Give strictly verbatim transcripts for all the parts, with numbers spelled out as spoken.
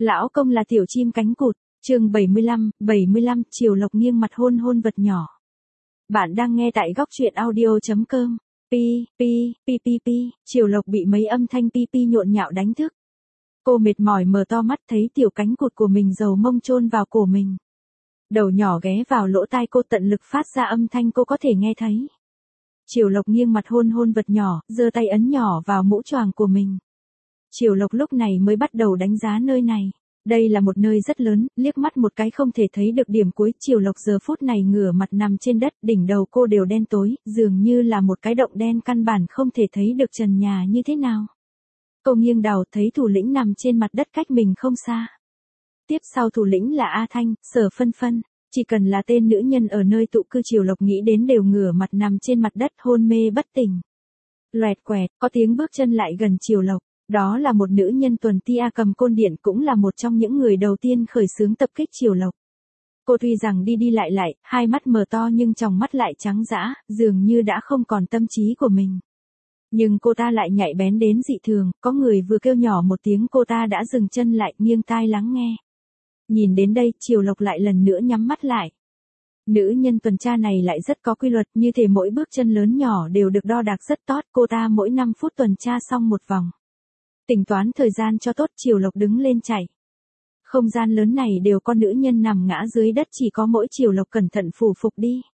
Lão công là tiểu chim cánh cụt, chương bảy mươi lăm, bảy mươi lăm, Triều Lộc nghiêng mặt hôn hôn vật nhỏ. Bạn đang nghe tại góc truyện audio chấm com. Pi, pi, pi pi pi, Triều Lộc bị mấy âm thanh pi pi nhộn nhạo đánh thức. Cô mệt mỏi mở to mắt thấy tiểu cánh cụt của mình dầu mông chôn vào cổ mình. Đầu nhỏ ghé vào lỗ tai cô tận lực phát ra âm thanh cô có thể nghe thấy. Triều Lộc nghiêng mặt hôn hôn vật nhỏ, giơ tay ấn nhỏ vào mũ choàng của mình. Triều Lộc lúc này mới bắt đầu đánh giá nơi này. Đây là một nơi rất lớn, liếc mắt một cái không thể thấy được điểm cuối. Triều Lộc giờ phút này ngửa mặt nằm trên đất, đỉnh đầu cô đều đen tối, dường như là một cái động đen căn bản không thể thấy được trần nhà như thế nào. Cô nghiêng đầu thấy thủ lĩnh nằm trên mặt đất cách mình không xa. Tiếp sau thủ lĩnh là A Thanh, Sở Phân Phân. Chỉ cần là tên nữ nhân ở nơi tụ cư Triều Lộc nghĩ đến đều ngửa mặt nằm trên mặt đất hôn mê bất tỉnh. Loẹt quẹt, có tiếng bước chân lại gần Triều Lộc. Đó là một nữ nhân tuần tia cầm côn điện, cũng là một trong những người đầu tiên khởi xướng tập kích Triều Lộc. Cô tuy rằng đi đi lại lại, hai mắt mở to nhưng tròng mắt lại trắng dã, dường như đã không còn tâm trí của mình. Nhưng cô ta lại nhạy bén đến dị thường, có người vừa kêu nhỏ một tiếng cô ta đã dừng chân lại, nghiêng tai lắng nghe. Nhìn đến đây, Triều Lộc lại lần nữa nhắm mắt lại. Nữ nhân tuần tra này lại rất có quy luật, như thể mỗi bước chân lớn nhỏ đều được đo đạc rất tốt, cô ta mỗi năm phút tuần tra xong một vòng. Tính toán thời gian cho tốt, Triều Lộc đứng lên chạy. Không gian lớn này đều có nữ nhân nằm ngã dưới đất, chỉ có mỗi Triều Lộc cẩn thận phủ phục đi.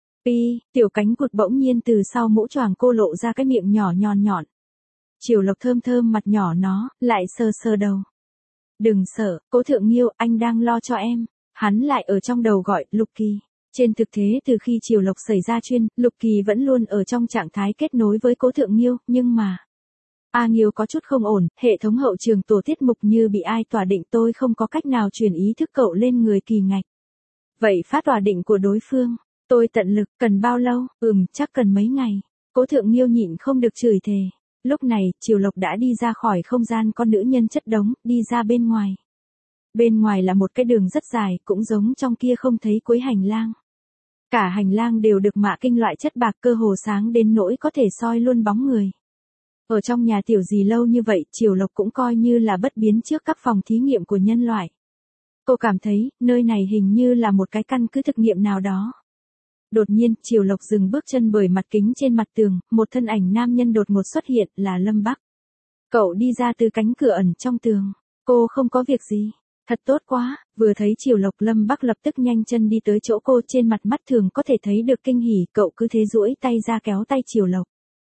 Pi, tiểu cánh cụt bỗng nhiên từ sau mũ choàng cô lộ ra cái miệng nhỏ nhọn nhọn. Triều Lộc thơm thơm mặt nhỏ nó, lại sờ sờ đầu. Đừng sợ, Cố Thượng Nghiêu, anh đang lo cho em. Hắn lại ở trong đầu gọi, Lục Kỳ. Trên thực tế từ khi Triều Lộc xảy ra chuyên, Lục Kỳ vẫn luôn ở trong trạng thái kết nối với Cố Thượng Nghiêu, nhưng mà... A Nghiêu có chút không ổn, hệ thống hậu trường tổ tiết mục như bị ai tỏa định, tôi không có cách nào truyền ý thức cậu lên người Kỳ Ngạch. Vậy phát tỏa định của đối phương, tôi tận lực, cần bao lâu, ừm, chắc cần mấy ngày. Cố Thượng Nghiêu nhịn không được chửi thề. Lúc này, Triều Lộc đã đi ra khỏi không gian con nữ nhân chất đống, đi ra bên ngoài. Bên ngoài là một cái đường rất dài, cũng giống trong kia không thấy cuối hành lang. Cả hành lang đều được mạ kinh loại chất bạc, cơ hồ sáng đến nỗi có thể soi luôn bóng người. Ở trong nhà tiểu gì lâu như vậy, Triều Lộc cũng coi như là bất biến trước các phòng thí nghiệm của nhân loại. Cô cảm thấy, nơi này hình như là một cái căn cứ thực nghiệm nào đó. Đột nhiên, Triều Lộc dừng bước chân bởi mặt kính trên mặt tường, một thân ảnh nam nhân đột ngột xuất hiện, là Lâm Bắc. Cậu đi ra từ cánh cửa ẩn trong tường. Cô không có việc gì. Thật tốt quá, vừa thấy Triều Lộc, Lâm Bắc lập tức nhanh chân đi tới chỗ cô, trên mặt mắt thường có thể thấy được kinh hỉ, cậu cứ thế duỗi tay ra kéo tay Triều Lộc.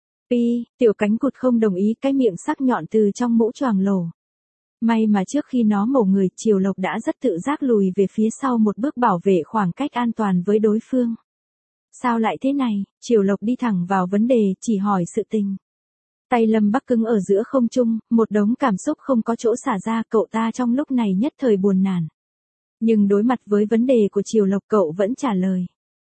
Pi, tiểu cánh cụt không đồng ý, cái miệng sắc nhọn từ trong mũ choàng lổ. May mà trước khi nó mổ người, Triều Lộc đã rất tự giác lùi về phía sau một bước bảo vệ khoảng cách an toàn với đối phương. Sao lại thế này? Triều Lộc đi thẳng vào vấn đề, chỉ hỏi sự tình. Tay Lâm Bắc cứng ở giữa không trung, một đống cảm xúc không có chỗ xả ra, cậu ta trong lúc này nhất thời buồn nản. Nhưng đối mặt với vấn đề của Triều Lộc, cậu vẫn trả lời.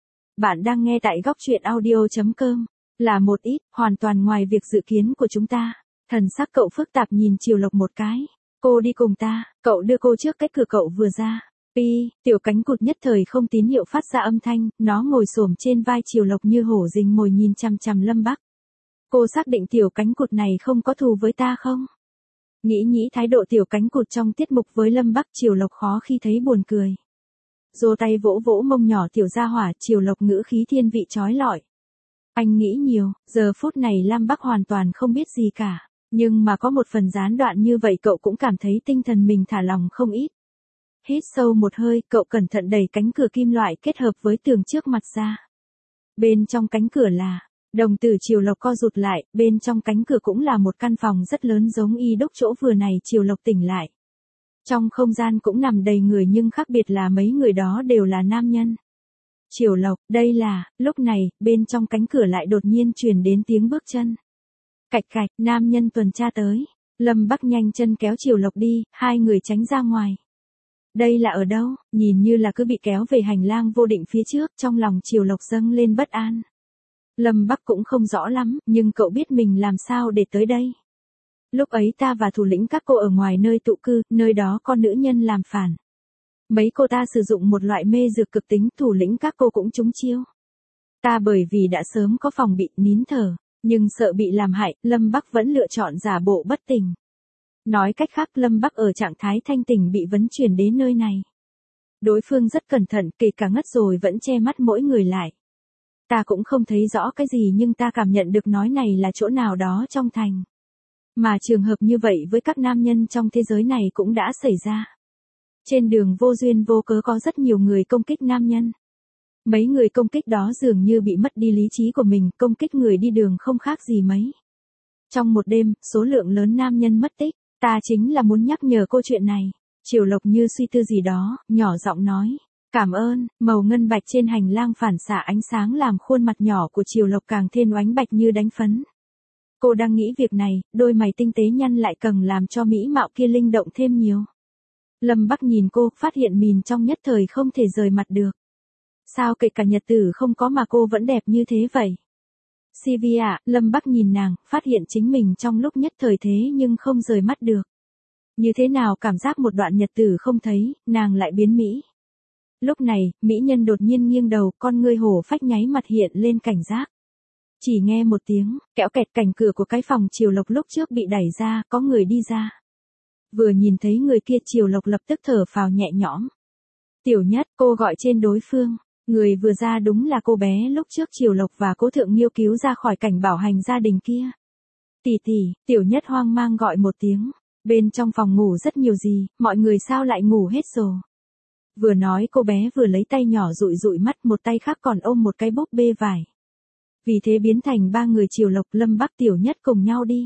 Bạn đang nghe tại góc truyện audio chấm com. Là một ít, hoàn toàn ngoài việc dự kiến của chúng ta. Thần sắc cậu phức tạp nhìn Triều Lộc một cái. Cô đi cùng ta, cậu đưa cô trước cái cửa cậu vừa ra. Pi, tiểu cánh cụt nhất thời không tín hiệu phát ra âm thanh, nó ngồi xổm trên vai Triều Lộc như hổ rình mồi nhìn chằm chằm Lâm Bắc. Cô xác định tiểu cánh cụt này không có thù với ta không? Nghĩ nghĩ thái độ tiểu cánh cụt trong tiết mục với Lâm Bắc, Triều Lộc khó khi thấy buồn cười. Giơ tay vỗ vỗ mông nhỏ tiểu gia hỏa, Triều Lộc ngữ khí thiên vị chói lọi. Anh nghĩ nhiều, giờ phút này Lam Bắc hoàn toàn không biết gì cả. Nhưng mà có một phần gián đoạn như vậy cậu cũng cảm thấy tinh thần mình thả lòng không ít. Hít sâu một hơi, cậu cẩn thận đẩy cánh cửa kim loại kết hợp với tường trước mặt ra. Bên trong cánh cửa là, đồng tử Triều Lộc co rụt lại, bên trong cánh cửa cũng là một căn phòng rất lớn giống y đúc chỗ vừa này Triều Lộc tỉnh lại. Trong không gian cũng nằm đầy người nhưng khác biệt là mấy người đó đều là nam nhân. Triều Lộc, đây là, lúc này, bên trong cánh cửa lại đột nhiên truyền đến tiếng bước chân. Cạch cạch, nam nhân tuần tra tới. Lâm Bắc nhanh chân kéo Triều Lộc đi, hai người tránh ra ngoài. Đây là ở đâu? Nhìn như là cứ bị kéo về hành lang vô định phía trước, trong lòng Triều Lộc dâng lên bất an. Lâm Bắc cũng không rõ lắm, nhưng cậu biết mình làm sao để tới đây. Lúc ấy ta và thủ lĩnh các cô ở ngoài nơi tụ cư, nơi đó con nữ nhân làm phản. Mấy cô ta sử dụng một loại mê dược cực tính, thủ lĩnh các cô cũng trúng chiêu. Ta bởi vì đã sớm có phòng bị, nín thở, nhưng sợ bị làm hại, Lâm Bắc vẫn lựa chọn giả bộ bất tỉnh. Nói cách khác Lâm Bắc ở trạng thái thanh tỉnh bị vấn chuyển đến nơi này. Đối phương rất cẩn thận, kể cả ngất rồi vẫn che mắt mỗi người lại. Ta cũng không thấy rõ cái gì nhưng ta cảm nhận được nói này là chỗ nào đó trong thành. Mà trường hợp như vậy với các nam nhân trong thế giới này cũng đã xảy ra. Trên đường vô duyên vô cớ có rất nhiều người công kích nam nhân. Mấy người công kích đó dường như bị mất đi lý trí của mình, công kích người đi đường không khác gì mấy. Trong một đêm, số lượng lớn nam nhân mất tích, ta chính là muốn nhắc nhở câu chuyện này. Triều Lộc như suy tư gì đó, nhỏ giọng nói. Cảm ơn, màu ngân bạch trên hành lang phản xạ ánh sáng làm khuôn mặt nhỏ của Triều Lộc càng thêm oánh bạch như đánh phấn. Cô đang nghĩ việc này, đôi mày tinh tế nhăn lại càng làm cho mỹ mạo kia linh động thêm nhiều. Lâm Bắc nhìn cô, phát hiện mình trong nhất thời không thể rời mặt được. Sao kể cả nhật tử không có mà cô vẫn đẹp như thế vậy? Sylvia ạ, Lâm Bắc nhìn nàng, phát hiện chính mình trong lúc nhất thời thế nhưng không rời mắt được. Như thế nào cảm giác một đoạn nhật tử không thấy, nàng lại biến mỹ. Lúc này, mỹ nhân đột nhiên nghiêng đầu, con ngươi hổ phách nháy mặt hiện lên cảnh giác. Chỉ nghe một tiếng, kẽo kẹt, cảnh cửa của cái phòng Triều Lộc lúc trước bị đẩy ra, có người đi ra. Vừa nhìn thấy người kia Triều Lộc lập tức thở phào nhẹ nhõm. Tiểu Nhất, cô gọi trên đối phương. Người vừa ra đúng là cô bé lúc trước Triều Lộc và Cố Thượng Nghiêu cứu ra khỏi cảnh bảo hành gia đình kia. Tỷ tỷ, Tiểu Nhất hoang mang gọi một tiếng. Bên trong phòng ngủ rất nhiều gì, mọi người sao lại ngủ hết rồi. Vừa nói cô bé vừa lấy tay nhỏ dụi dụi mắt, một tay khác còn ôm một cái búp bê vải. Vì thế biến thành ba người Triều Lộc, Lâm Bắc, Tiểu Nhất cùng nhau đi.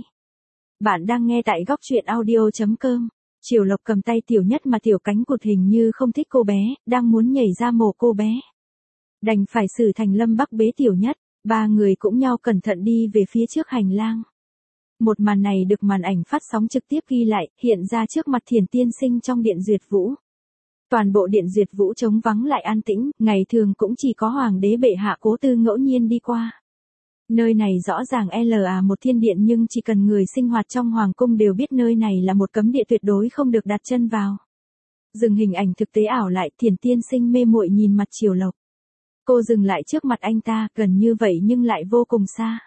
Bạn đang nghe tại góc truyện audio chấm com. Triều Lộc cầm tay Tiểu Nhất mà Tiểu Cánh Cụt hình như không thích cô bé, đang muốn nhảy ra mổ cô bé. Đành phải xử thành Lâm Bắc bế Tiểu Nhất, ba người cũng nhau cẩn thận đi về phía trước hành lang. Một màn này được màn ảnh phát sóng trực tiếp ghi lại, hiện ra trước mặt Thiền Tiên Sinh trong điện Duyệt Vũ. Toàn bộ điện Duyệt Vũ trống vắng lại an tĩnh, ngày thường cũng chỉ có Hoàng đế bệ hạ Cố Tư ngẫu nhiên đi qua. Nơi này rõ ràng là một thiên điện nhưng chỉ cần người sinh hoạt trong Hoàng cung đều biết nơi này là một cấm địa tuyệt đối không được đặt chân vào. Dừng hình ảnh thực tế ảo lại, Thiền Tiên Sinh mê muội nhìn mặt Triều Lộc. Cô dừng lại trước mặt anh ta, gần như vậy nhưng lại vô cùng xa.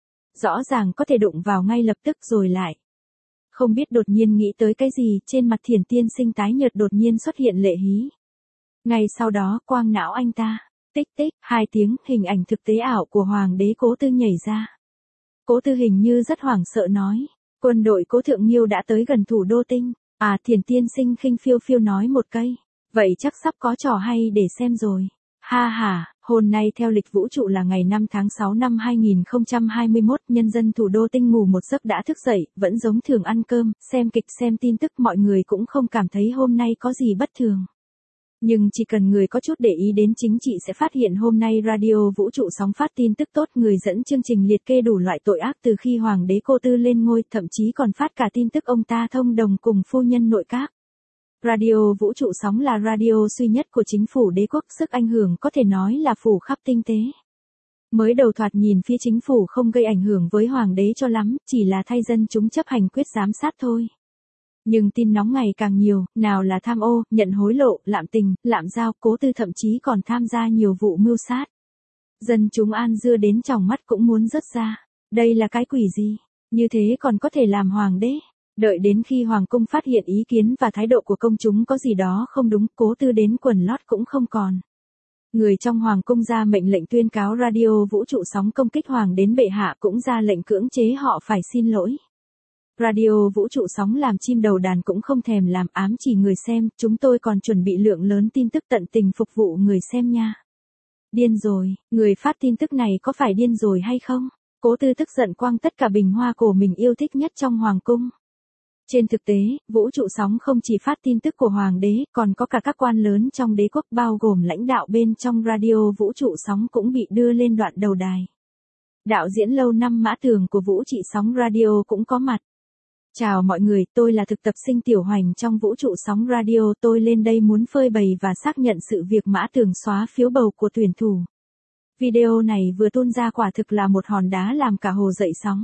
Rõ ràng có thể đụng vào ngay lập tức rồi lại. Không biết đột nhiên nghĩ tới cái gì, trên mặt Thiền Tiên Sinh tái nhợt đột nhiên xuất hiện lệ hí. Ngay sau đó, quang não anh ta, tích tích, hai tiếng, hình ảnh thực tế ảo của Hoàng đế Cố Tư nhảy ra. Cố Tư hình như rất hoảng sợ nói, quân đội Cố Thượng Nghiêu đã tới gần thủ đô Tinh. À, Thiền Tiên Sinh khinh phiêu phiêu nói một cây, vậy chắc sắp có trò hay để xem rồi. Ha ha, hôm nay theo lịch vũ trụ là ngày năm tháng sáu năm hai nghìn không trăm hai mươi mốt, nhân dân thủ đô Tinh ngủ một giấc đã thức dậy, vẫn giống thường ăn cơm, xem kịch xem tin tức, mọi người cũng không cảm thấy hôm nay có gì bất thường. Nhưng chỉ cần người có chút để ý đến chính trị sẽ phát hiện hôm nay radio vũ trụ sóng phát tin tức tốt, người dẫn chương trình liệt kê đủ loại tội ác từ khi Hoàng đế Cố Tư lên ngôi, thậm chí còn phát cả tin tức ông ta thông đồng cùng phu nhân nội các. Radio vũ trụ sóng là radio duy nhất của chính phủ đế quốc, sức ảnh hưởng có thể nói là phủ khắp tinh tế. Mới đầu thoạt nhìn phía chính phủ không gây ảnh hưởng với Hoàng đế cho lắm, chỉ là thay dân chúng chấp hành quyết giám sát thôi. Nhưng tin nóng ngày càng nhiều, nào là tham ô, nhận hối lộ, lạm tình, lạm giao, Cố Tư thậm chí còn tham gia nhiều vụ mưu sát. Dân chúng an dưa đến tròng mắt cũng muốn rớt ra. Đây là cái quỷ gì? Như thế còn có thể làm hoàng đế? Đợi đến khi Hoàng cung phát hiện ý kiến và thái độ của công chúng có gì đó không đúng, Cố Tư đến quần lót cũng không còn. Người trong Hoàng cung ra mệnh lệnh tuyên cáo radio vũ trụ sóng công kích Hoàng đến bệ hạ, cũng ra lệnh cưỡng chế họ phải xin lỗi. Radio vũ trụ sóng làm chim đầu đàn cũng không thèm làm, ám chỉ người xem, chúng tôi còn chuẩn bị lượng lớn tin tức tận tình phục vụ người xem nha. Điên rồi, người phát tin tức này có phải điên rồi hay không? Cố Tư tức giận quăng tất cả bình hoa cổ mình yêu thích nhất trong Hoàng cung. Trên thực tế, vũ trụ sóng không chỉ phát tin tức của Hoàng đế, còn có cả các quan lớn trong đế quốc bao gồm lãnh đạo bên trong radio vũ trụ sóng cũng bị đưa lên đoạn đầu đài. Đạo diễn lâu năm Mã Tường của vũ trụ sóng radio cũng có mặt. Chào mọi người, tôi là thực tập sinh Tiểu Hoành trong vũ trụ sóng radio, tôi lên đây muốn phơi bày và xác nhận sự việc Mã Tường xóa phiếu bầu của tuyển thủ. Video này vừa tuôn ra quả thực là một hòn đá làm cả hồ dậy sóng.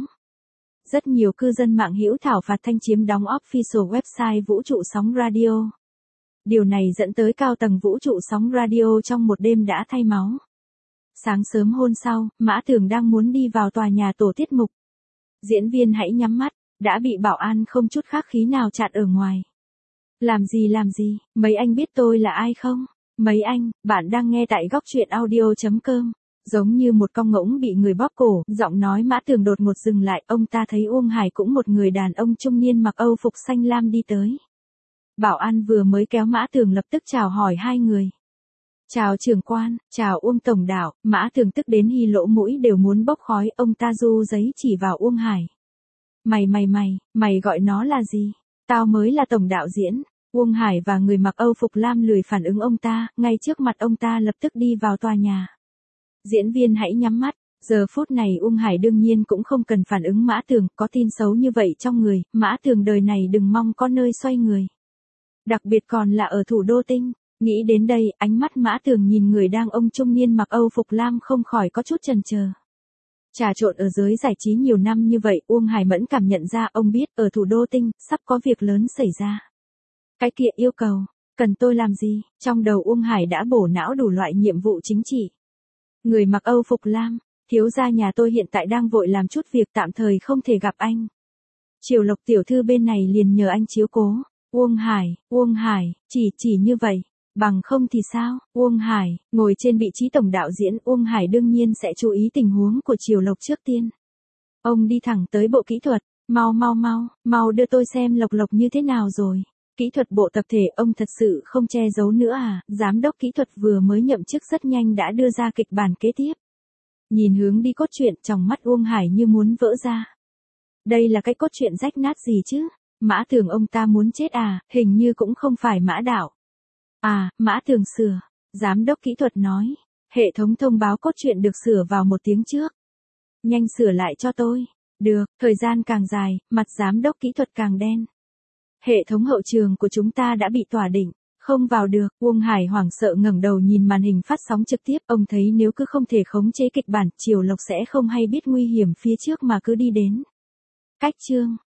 Rất nhiều cư dân mạng hữu thảo phạt Thanh chiếm đóng official website vũ trụ sóng radio. Điều này dẫn tới cao tầng vũ trụ sóng radio trong một đêm đã thay máu. Sáng sớm hôm sau, Mã Tường đang muốn đi vào tòa nhà tổ tiết mục. Diễn viên hãy nhắm mắt. đã bị bảo an không chút khách khí nào chặn ở ngoài. Làm gì làm gì, mấy anh biết tôi là ai không? Mấy anh, bạn đang nghe tại góc truyện audio.com. Giống như một con ngỗng bị người bóp cổ, giọng nói Mã Tường đột ngột dừng lại, ông ta thấy Uông Hải cũng một người đàn ông trung niên mặc Âu phục xanh lam đi tới. Bảo an vừa mới kéo Mã Tường lập tức chào hỏi hai người. Chào trưởng quan, chào Uông tổng đạo. Mã Tường tức đến hi lỗ mũi đều muốn bốc khói, ông ta du giấy chỉ vào Uông Hải. Mày mày mày, mày gọi nó là gì? Tao mới là tổng đạo diễn. Uông Hải và người mặc Âu phục lam lười phản ứng ông ta, ngay trước mặt ông ta lập tức đi vào tòa nhà. Diễn viên hãy nhắm mắt, giờ phút này Uông Hải đương nhiên cũng không cần phản ứng Mã Tường, có tin xấu như vậy trong người, Mã Tường đời này đừng mong có nơi xoay người. Đặc biệt còn là ở thủ đô Tinh, nghĩ đến đây, ánh mắt Mã Tường nhìn người đang ông trung niên mặc Âu phục lam không khỏi có chút chần chờ. Trà trộn ở giới giải trí nhiều năm như vậy, Uông Hải mẫn cảm nhận ra ông biết ở thủ đô Tinh, sắp có việc lớn xảy ra. Cái kia yêu cầu, cần tôi làm gì? Trong đầu Uông Hải đã bổ não đủ loại nhiệm vụ chính trị. Người mặc Âu phục lam, thiếu gia nhà tôi hiện tại đang vội làm chút việc tạm thời không thể gặp anh. Triều Lộc tiểu thư bên này liền nhờ anh chiếu cố. Uông Hải, Uông Hải, chỉ chỉ như vậy, bằng không thì sao? Uông Hải, ngồi trên vị trí tổng đạo diễn, Uông Hải đương nhiên sẽ chú ý tình huống của Triều Lộc trước tiên. Ông đi thẳng tới bộ kỹ thuật, mau mau mau, mau đưa tôi xem Lộc Lộc như thế nào rồi. Kỹ thuật bộ tập thể, ông thật sự không che giấu nữa à? Giám đốc kỹ thuật vừa mới nhậm chức rất nhanh đã đưa ra kịch bản kế tiếp. Nhìn hướng đi cốt truyện, trong mắt Uông Hải như muốn vỡ ra. Đây là cái cốt truyện rách nát gì chứ? Mã Tường ông ta muốn chết à? Hình như cũng không phải Mã đạo. À, Mã Tường sửa. Giám đốc kỹ thuật nói. Hệ thống thông báo cốt truyện được sửa vào một tiếng trước. Nhanh sửa lại cho tôi. Được, thời gian càng dài, mặt giám đốc kỹ thuật càng đen. Hệ thống hậu trường của chúng ta đã bị tỏa định, không vào được. Uông Hải hoảng sợ ngẩng đầu nhìn màn hình phát sóng trực tiếp, ông thấy nếu cứ không thể khống chế kịch bản, Triều Lộc sẽ không hay biết nguy hiểm phía trước mà cứ đi đến. Cách chương,